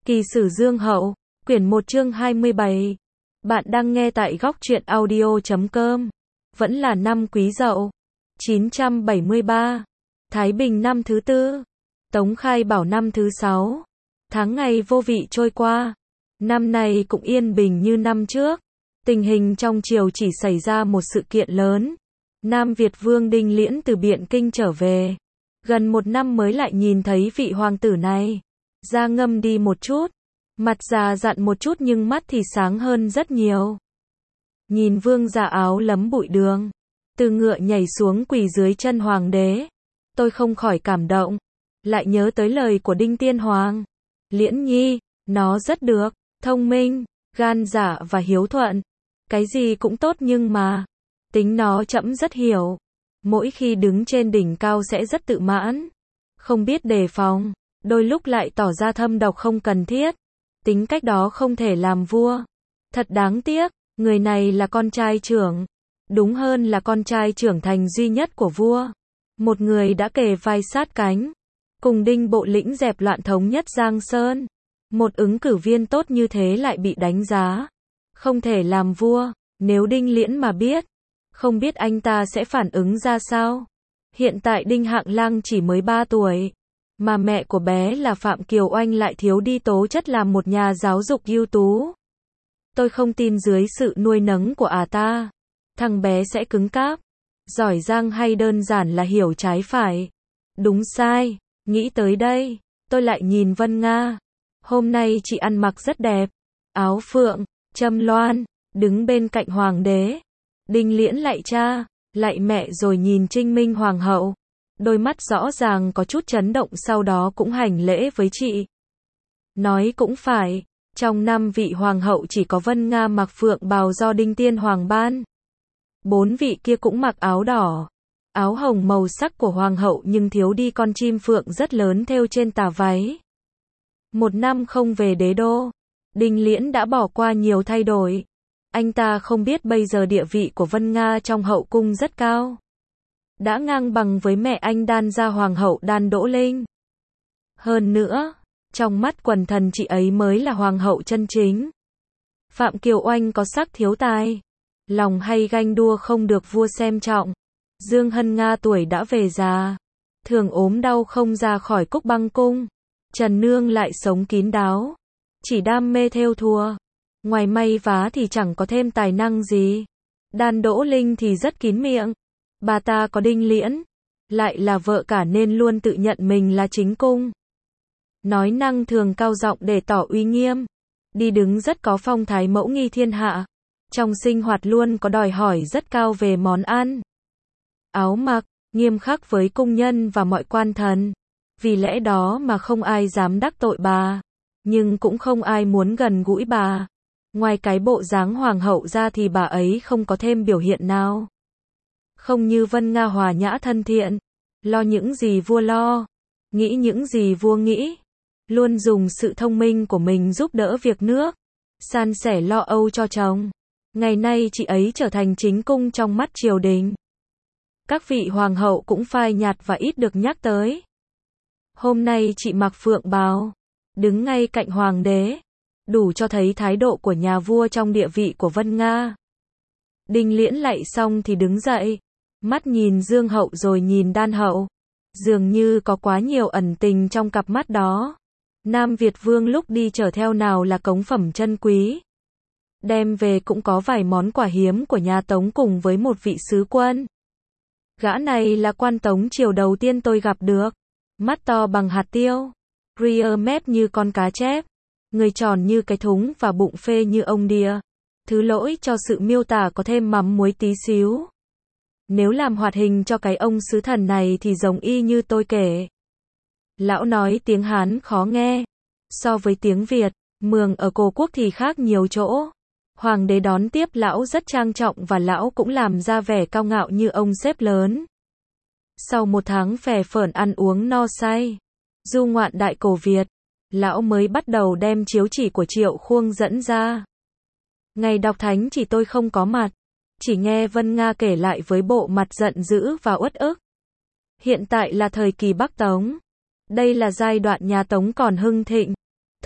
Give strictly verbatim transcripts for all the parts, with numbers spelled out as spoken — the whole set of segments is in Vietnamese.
Kỳ sử Dương Hậu, quyển một chương hai mươi bảy. Bạn đang nghe tại góc truyện audio chấm com. Vẫn là năm Quý Dậu, chín trăm bảy mươi ba. Thái Bình năm thứ tư. Tống Khai Bảo năm thứ sáu. Tháng ngày vô vị trôi qua. Năm này cũng yên bình như năm trước. Tình hình trong triều chỉ xảy ra một sự kiện lớn. Nam Việt Vương Đinh Liễn từ Biện Kinh trở về. Gần một năm mới lại nhìn thấy vị hoàng tử này. Da ngâm đi một chút, mặt già dặn một chút nhưng mắt thì sáng hơn rất nhiều. Nhìn vương giả áo lấm bụi đường, từ ngựa nhảy xuống quỳ dưới chân hoàng đế. Tôi không khỏi cảm động, lại nhớ tới lời của Đinh Tiên Hoàng. Liễn nhi, nó rất được, thông minh, gan dạ và hiếu thuận. Cái gì cũng tốt nhưng mà, tính nó trẫm rất hiểu. Mỗi khi đứng trên đỉnh cao sẽ rất tự mãn, không biết đề phòng. Đôi lúc lại tỏ ra thâm độc không cần thiết. Tính cách đó không thể làm vua. Thật đáng tiếc, người này là con trai trưởng. Đúng hơn là con trai trưởng thành duy nhất của vua. Một người đã kề vai sát cánh, cùng Đinh Bộ Lĩnh dẹp loạn thống nhất Giang Sơn. Một ứng cử viên tốt như thế lại bị đánh giá. Không thể làm vua, nếu Đinh Liễn mà biết. Không biết anh ta sẽ phản ứng ra sao. Hiện tại Đinh Hạng Lang chỉ mới ba tuổi. Mà mẹ của bé là Phạm Kiều Oanh lại thiếu đi tố chất làm một nhà giáo dục ưu tú. Tôi không tin dưới sự nuôi nấng của ả ta, thằng bé sẽ cứng cáp, giỏi giang hay đơn giản là hiểu trái phải, đúng sai. Nghĩ tới đây, tôi lại nhìn Vân Nga. Hôm nay chị ăn mặc rất đẹp, áo phượng, châm loan, đứng bên cạnh hoàng đế. Đinh Liễn lạy cha, lạy mẹ rồi nhìn Trinh Minh hoàng hậu. Đôi mắt rõ ràng có chút chấn động, sau đó cũng hành lễ với chị. Nói cũng phải, trong năm vị hoàng hậu chỉ có Vân Nga mặc phượng bào do Đinh Tiên Hoàng ban. Bốn vị kia cũng mặc áo đỏ, áo hồng màu sắc của hoàng hậu nhưng thiếu đi con chim phượng rất lớn thêu trên tà váy. Một năm không về đế đô, Đinh Liễn đã bỏ qua nhiều thay đổi. Anh ta không biết bây giờ địa vị của Vân Nga trong hậu cung rất cao. Đã ngang bằng với mẹ anh Đan gia hoàng hậu Đan Đỗ Linh. Hơn nữa, trong mắt quần thần chị ấy mới là hoàng hậu chân chính. Phạm Kiều Oanh có sắc thiếu tài, lòng hay ganh đua không được vua xem trọng. Dương Hân Nga tuổi đã về già, thường ốm đau không ra khỏi Cúc Băng cung. Trần Nương lại sống kín đáo, chỉ đam mê thêu thùa, ngoài may vá thì chẳng có thêm tài năng gì. Đan Đỗ Linh thì rất kín miệng. Bà ta có Đinh Liễn, lại là vợ cả nên luôn tự nhận mình là chính cung. Nói năng thường cao giọng để tỏ uy nghiêm, đi đứng rất có phong thái mẫu nghi thiên hạ. Trong sinh hoạt luôn có đòi hỏi rất cao về món ăn, áo mặc, nghiêm khắc với cung nhân và mọi quan thần. Vì lẽ đó mà không ai dám đắc tội bà, nhưng cũng không ai muốn gần gũi bà. Ngoài cái bộ dáng hoàng hậu ra thì bà ấy không có thêm biểu hiện nào. Không như Vân Nga hòa nhã thân thiện, lo những gì vua lo, nghĩ những gì vua nghĩ, luôn dùng sự thông minh của mình giúp đỡ việc nước, san sẻ lo âu cho chồng. Ngày nay chị ấy trở thành chính cung trong mắt triều đình. Các vị hoàng hậu cũng phai nhạt và ít được nhắc tới. Hôm nay chị mặc phượng bào, đứng ngay cạnh hoàng đế, đủ cho thấy thái độ của nhà vua trong địa vị của Vân Nga. Đinh Liễn lạy xong thì đứng dậy, mắt nhìn Dương hậu rồi nhìn Đan hậu. Dường như có quá nhiều ẩn tình trong cặp mắt đó. Nam Việt Vương lúc đi chở theo nào là cống phẩm chân quý, đem về cũng có vài món quà hiếm của nhà Tống cùng với một vị sứ quân. Gã này là quan Tống triều đầu tiên tôi gặp được. Mắt to bằng hạt tiêu, ria mép như con cá chép, người tròn như cái thúng và bụng phê như ông đỉa. Thứ lỗi cho sự miêu tả có thêm mắm muối tí xíu. Nếu làm hoạt hình cho cái ông sứ thần này thì giống y như tôi kể. Lão nói tiếng Hán khó nghe, so với tiếng Việt, mường ở cổ quốc thì khác nhiều chỗ. Hoàng đế đón tiếp lão rất trang trọng và lão cũng làm ra vẻ cao ngạo như ông sếp lớn. Sau một tháng phè phởn ăn uống no say, du ngoạn đại cổ Việt, lão mới bắt đầu đem chiếu chỉ của Triệu Khuông dẫn ra. Ngày đọc thánh chỉ tôi không có mặt, chỉ nghe Vân Nga kể lại với bộ mặt giận dữ và uất ức. Hiện tại là thời kỳ Bắc Tống. Đây là giai đoạn nhà Tống còn hưng thịnh.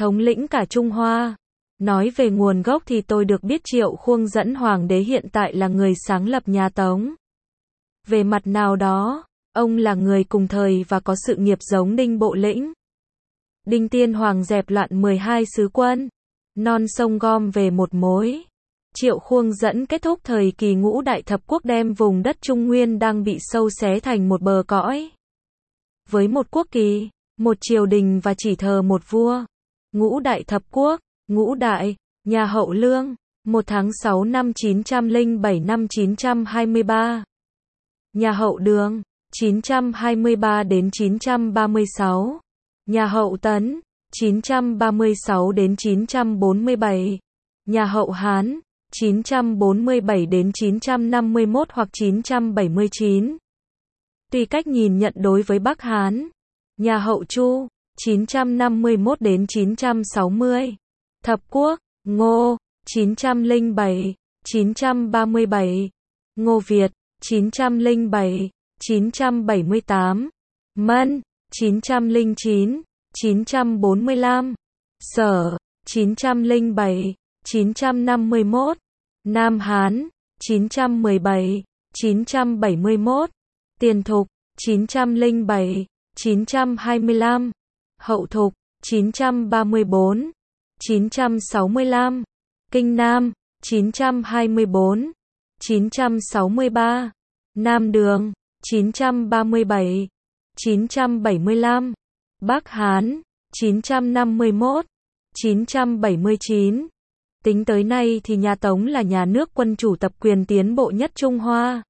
thống lĩnh cả Trung Hoa. Nói về nguồn gốc thì tôi được biết Triệu Khuông Dẫn Hoàng đế hiện tại là người sáng lập nhà Tống. Về mặt nào đó, ông là người cùng thời và có sự nghiệp giống Đinh Bộ Lĩnh. Đinh Tiên Hoàng dẹp loạn mười hai sứ quân, non sông gom về một mối. Triệu Khuông Dẫn kết thúc thời kỳ ngũ đại thập quốc đem vùng đất Trung Nguyên đang bị sâu xé thành một bờ cõi. Với một quốc kỳ, một triều đình và chỉ thờ một vua. Ngũ đại thập quốc, ngũ đại, nhà Hậu Lương, một tháng sáu năm chín trăm lẻ bảy năm chín trăm hai mươi ba. Nhà Hậu Đường, chín trăm hai mươi ba đến chín trăm ba mươi sáu. Nhà Hậu Tấn, chín trăm ba mươi sáu đến chín trăm bốn mươi bảy. Nhà Hậu Hán, chín trăm bốn mươi bảy đến chín trăm năm mươi mốt hoặc chín trăm bảy mươi chín. Tùy cách nhìn nhận đối với Bắc Hán. Nhà Hậu Chu, chín trăm năm mươi mốt đến chín trăm sáu mươi. Thập quốc, Ngô, chín trăm lẻ bảy, chín trăm ba mươi bảy. Ngô Việt, chín trăm lẻ bảy, chín trăm bảy mươi tám. Mân, chín trăm lẻ chín, chín trăm bốn mươi lăm. Sở, chín trăm lẻ bảy, chín trăm năm mươi mốt. Nam Hán, chín trăm mười bảy, chín trăm bảy mươi mốt. Tiền Thục, chín trăm lẻ bảy, chín trăm hai mươi lăm. Hậu Thục, chín trăm ba mươi bốn, chín trăm sáu mươi lăm. Kinh Nam, chín trăm hai mươi bốn, chín trăm sáu mươi ba. Nam Đường, chín trăm ba mươi bảy, chín trăm bảy mươi lăm. Bắc Hán, chín trăm năm mươi mốt, chín trăm bảy mươi chín. Tính tới nay thì nhà Tống là nhà nước quân chủ tập quyền tiến bộ nhất Trung Hoa.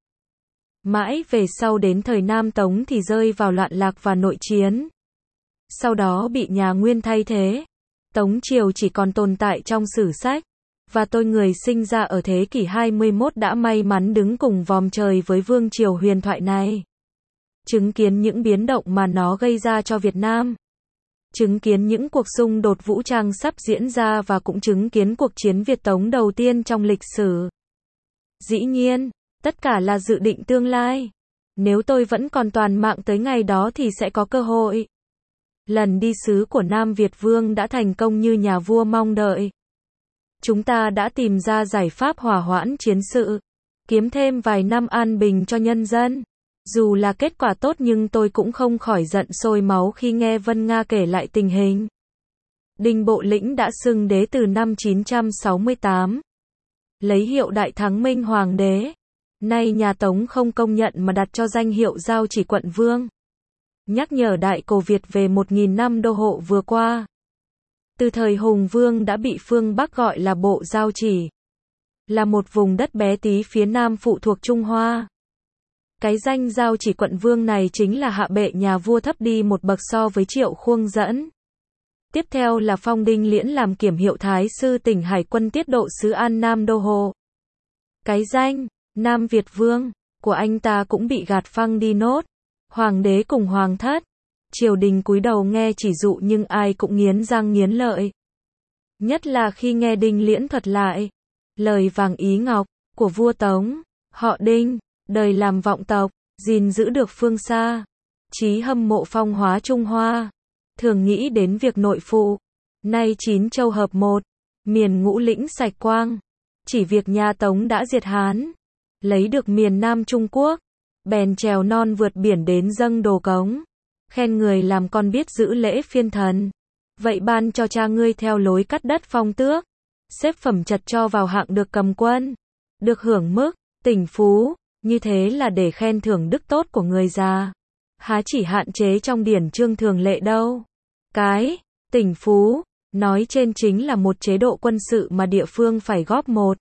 Mãi về sau đến thời Nam Tống thì rơi vào loạn lạc và nội chiến. Sau đó bị nhà Nguyên thay thế. Tống triều chỉ còn tồn tại trong sử sách. Và tôi người sinh ra ở thế kỷ hai mươi mốt đã may mắn đứng cùng vòm trời với vương triều huyền thoại này. Chứng kiến những biến động mà nó gây ra cho Việt Nam. Chứng kiến những cuộc xung đột vũ trang sắp diễn ra và cũng chứng kiến cuộc chiến Việt Tống đầu tiên trong lịch sử. Dĩ nhiên, tất cả là dự định tương lai. Nếu tôi vẫn còn toàn mạng tới ngày đó thì sẽ có cơ hội. Lần đi sứ của Nam Việt Vương đã thành công như nhà vua mong đợi. Chúng ta đã tìm ra giải pháp hòa hoãn chiến sự, kiếm thêm vài năm an bình cho nhân dân. Dù là kết quả tốt nhưng tôi cũng không khỏi giận sôi máu khi nghe Vân Nga kể lại tình hình. Đinh Bộ Lĩnh đã xưng đế từ năm chín trăm sáu mươi tám. Lấy hiệu Đại Thắng Minh Hoàng đế. Nay nhà Tống không công nhận mà đặt cho danh hiệu Giao Chỉ Quận Vương. Nhắc nhở Đại Cổ Việt về một nghìn năm đô hộ vừa qua. Từ thời Hùng Vương đã bị phương Bắc gọi là Bộ Giao Chỉ. Là một vùng đất bé tí phía Nam phụ thuộc Trung Hoa. Cái danh Giao Chỉ Quận Vương này chính là hạ bệ nhà vua thấp đi một bậc so với Triệu Khuông Dẫn. Tiếp theo là phong Đinh Liễn làm kiểm hiệu Thái sư tỉnh Hải quân tiết độ sứ An Nam đô hộ. Cái danh Nam Việt Vương của anh ta cũng bị gạt phăng đi nốt. Hoàng đế cùng hoàng thất, triều đình cúi đầu nghe chỉ dụ nhưng ai cũng nghiến răng nghiến lợi. Nhất là khi nghe Đinh Liễn thuật lại lời vàng ý ngọc của vua Tống, họ Đinh, đời làm vọng tộc, gìn giữ được phương xa, chí hâm mộ phong hóa Trung Hoa, thường nghĩ đến việc nội phụ. Nay chín châu hợp một, miền ngũ lĩnh sạch quang, chỉ việc nhà Tống đã diệt Hán, lấy được miền Nam Trung Quốc, bèn trèo non vượt biển đến dâng đồ cống, khen người làm con biết giữ lễ phiên thần. Vậy ban cho cha ngươi theo lối cắt đất phong tước, xếp phẩm chật cho vào hạng được cầm quân, được hưởng mức tỉnh phú, như thế là để khen thưởng đức tốt của người già, há chỉ hạn chế trong điển chương thường lệ đâu. Cái tỉnh phú nói trên chính là một chế độ quân sự mà địa phương phải góp một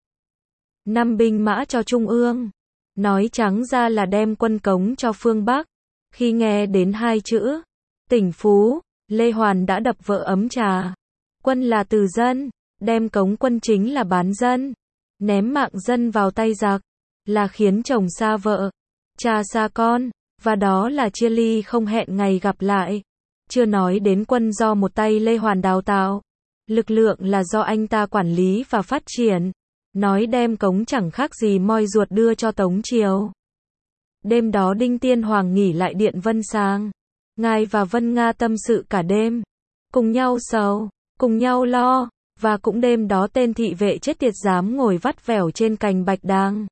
năm binh mã cho trung ương. Nói trắng ra là đem quân cống cho phương Bắc. Khi nghe đến hai chữ tỉnh phú, Lê Hoàn đã đập vỡ ấm trà. Quân là từ dân, đem cống quân chính là bán dân, ném mạng dân vào tay giặc, là khiến chồng xa vợ, cha xa con, và đó là chia ly không hẹn ngày gặp lại. Chưa nói đến quân do một tay Lê Hoàn đào tạo, lực lượng là do anh ta quản lý và phát triển. Nói đem cống chẳng khác gì moi ruột đưa cho Tống triều. Đêm đó Đinh Tiên Hoàng nghỉ lại điện Vân Sang. Ngài và Vân Nga tâm sự cả đêm, cùng nhau sầu, cùng nhau lo, và cũng đêm đó tên thị vệ chết tiệt dám ngồi vắt vẻo trên cành bạch đàng.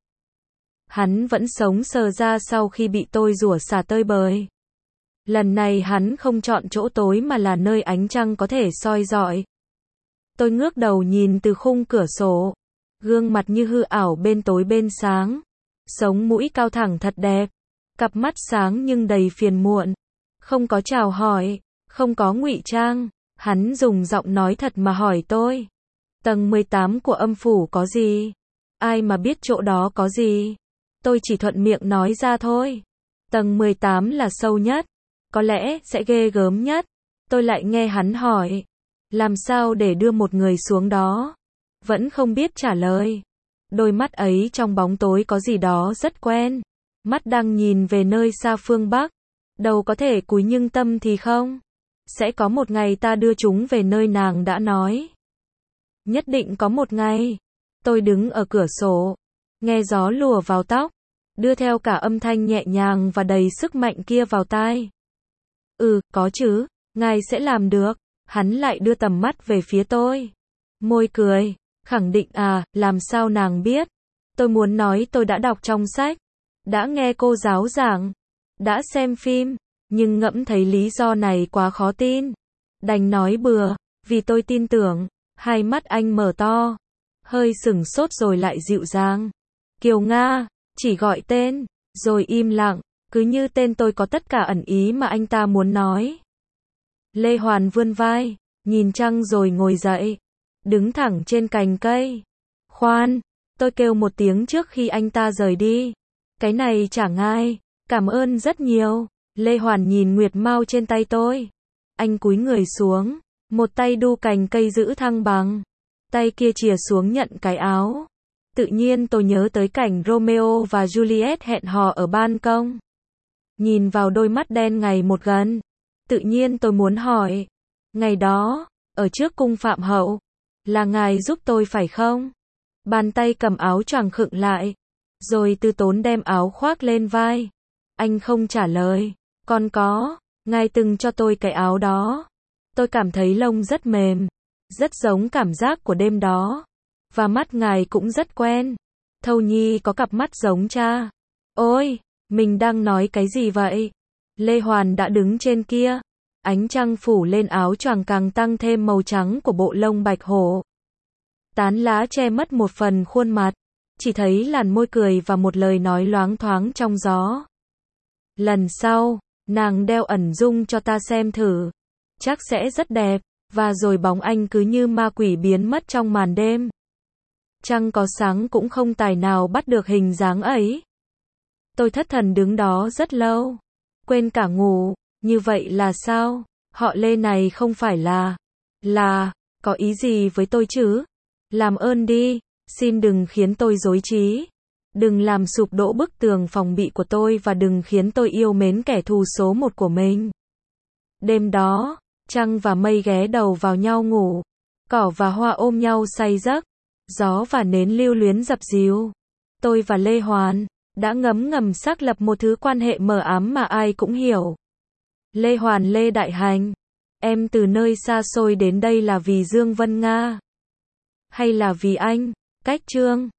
Hắn vẫn sống sờ ra sau khi bị tôi rủa xả tơi bời. Lần này hắn không chọn chỗ tối mà là nơi ánh trăng có thể soi rọi. Tôi ngước đầu nhìn từ khung cửa sổ, gương mặt như hư ảo bên tối bên sáng, sống mũi cao thẳng thật đẹp, cặp mắt sáng nhưng đầy phiền muộn, không có chào hỏi, không có ngụy trang, hắn dùng giọng nói thật mà hỏi tôi. Tầng mười tám của âm phủ có gì? Ai mà biết chỗ đó có gì? Tôi chỉ thuận miệng nói ra thôi. Tầng mười tám là sâu nhất, có lẽ sẽ ghê gớm nhất. Tôi lại nghe hắn hỏi, làm sao để đưa một người xuống đó? Vẫn không biết trả lời. Đôi mắt ấy trong bóng tối có gì đó rất quen. Mắt đang nhìn về nơi xa phương Bắc. Đầu có thể cúi nhưng tâm thì không. Sẽ có một ngày ta đưa chúng về nơi nàng đã nói. Nhất định có một ngày. Tôi đứng ở cửa sổ, nghe gió lùa vào tóc, đưa theo cả âm thanh nhẹ nhàng và đầy sức mạnh kia vào tai. Ừ, có chứ, ngài sẽ làm được. Hắn lại đưa tầm mắt về phía tôi. Môi cười, khẳng định à, làm sao nàng biết? Tôi muốn nói tôi đã đọc trong sách, đã nghe cô giáo giảng, đã xem phim, nhưng ngẫm thấy lý do này quá khó tin. Đành nói bừa, vì tôi tin tưởng. Hai mắt anh mở to, hơi sửng sốt rồi lại dịu dàng. Kiều Nga, chỉ gọi tên, rồi im lặng, cứ như tên tôi có tất cả ẩn ý mà anh ta muốn nói. Lê Hoàn vươn vai, nhìn trăng rồi ngồi dậy, đứng thẳng trên cành cây. Khoan, tôi kêu một tiếng trước khi anh ta rời đi. Cái này chả ngại, cảm ơn rất nhiều. Lê Hoàn nhìn nguyệt mau trên tay tôi. Anh cúi người xuống, một tay đu cành cây giữ thăng bằng, tay kia chìa xuống nhận cái áo. Tự nhiên tôi nhớ tới cảnh Romeo và Juliet hẹn hò ở ban công. Nhìn vào đôi mắt đen ngày một gần, tự nhiên tôi muốn hỏi, ngày đó, ở trước cung Phạm hậu, là ngài giúp tôi phải không? Bàn tay cầm áo choàng khựng lại, rồi từ tốn đem áo khoác lên vai. Anh không trả lời, còn có, ngài từng cho tôi cái áo đó. Tôi cảm thấy lông rất mềm, rất giống cảm giác của đêm đó. Và mắt ngài cũng rất quen. Thâu Nhi có cặp mắt giống cha. Ôi, mình đang nói cái gì vậy? Lê Hoàn đã đứng trên kia. Ánh trăng phủ lên áo choàng càng tăng thêm màu trắng của bộ lông bạch hổ. Tán lá che mất một phần khuôn mặt. Chỉ thấy làn môi cười và một lời nói loáng thoáng trong gió. Lần sau, nàng đeo ẩn dung cho ta xem thử. Chắc sẽ rất đẹp. Và rồi bóng anh cứ như ma quỷ biến mất trong màn đêm. Trăng có sáng cũng không tài nào bắt được hình dáng ấy. Tôi thất thần đứng đó rất lâu. Quên cả ngủ. Như vậy là sao? Họ Lê này không phải là... Là... Có ý gì với tôi chứ? Làm ơn đi. Xin đừng khiến tôi rối trí. Đừng làm sụp đổ bức tường phòng bị của tôi và đừng khiến tôi yêu mến kẻ thù số một của mình. Đêm đó, trăng và mây ghé đầu vào nhau ngủ. Cỏ và hoa ôm nhau say giấc. Gió và nến lưu luyến dập dìu. Tôi và Lê Hoàn đã ngấm ngầm xác lập một thứ quan hệ mờ ám mà ai cũng hiểu. Lê Hoàn Lê Đại Hành, em từ nơi xa xôi đến đây là vì Dương Vân Nga? Hay là vì anh, Cách Trương?